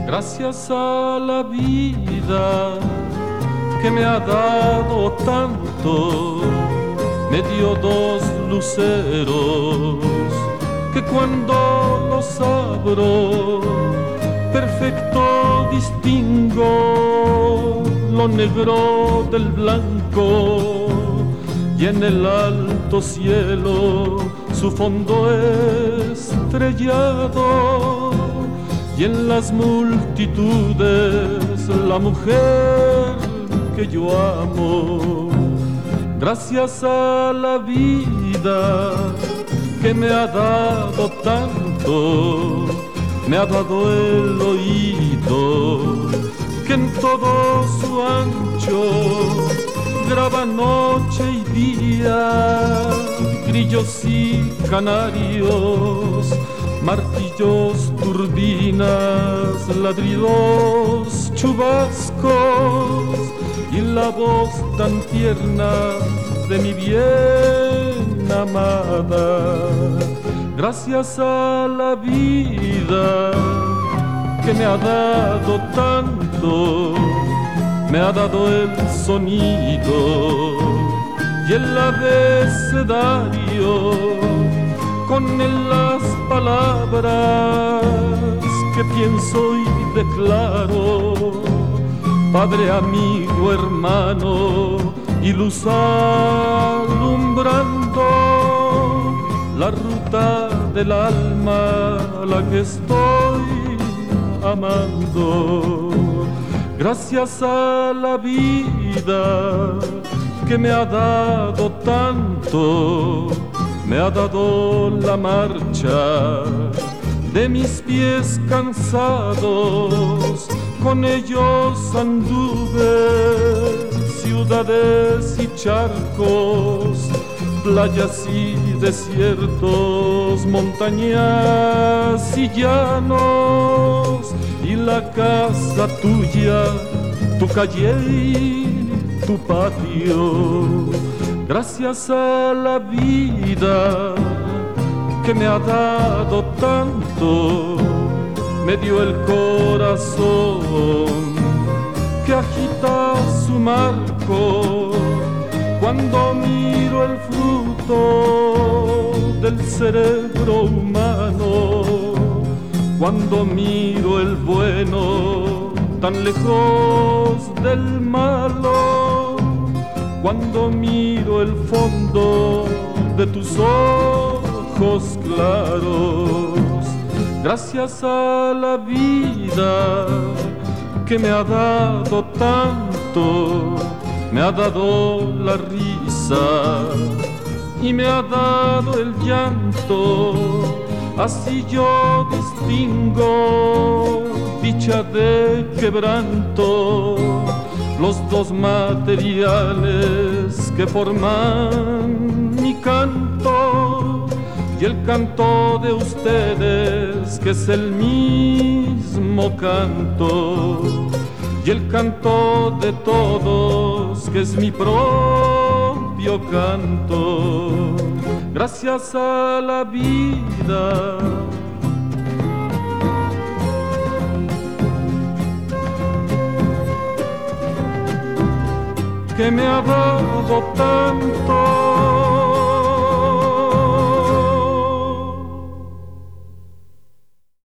Gracias a la vida que me ha dado tanto, me dio dos luceros que cuando los abro perfecto distingo lo negro del blanco, y en el alto cielo su fondo estrellado, y en las multitudes la mujer que yo amo. Gracias a la vida que me ha dado tanto, me ha dado el oído que en todo su ancho graba noche y día, grillos y canarios, martillos, turbinas, ladridos, chubascos, y la voz tan tierna de mi bien amada. Gracias a la vida que me ha dado tanto, me ha dado el sonido y el abecedario, con él las palabras que pienso y declaro. Padre, amigo, hermano y luz alumbrando la ruta del alma a la que estoy amando. Gracias a la vida que me ha dado tanto, me ha dado la marcha de mis pies cansados, con ellos anduve ciudades y charcos, playas y desiertos, montañas y llanos, y la casa tuya, tu calle y tu patio. Gracias a la vida que me ha dado tanto, me dio el corazón que agita su marco cuando miro el fruto del cerebro humano, cuando miro el bueno tan lejos del malo, cuando miro el fondo de tus ojos claros. Gracias a la vida que me ha dado tanto, me ha dado la risa y me ha dado el llanto, así yo distingo dicha de quebranto, los dos materiales que forman mi canto, y el canto de ustedes que es el mismo canto, y el canto de todos que es mi propio canto. Gracias a la vida que me ha dado tanto,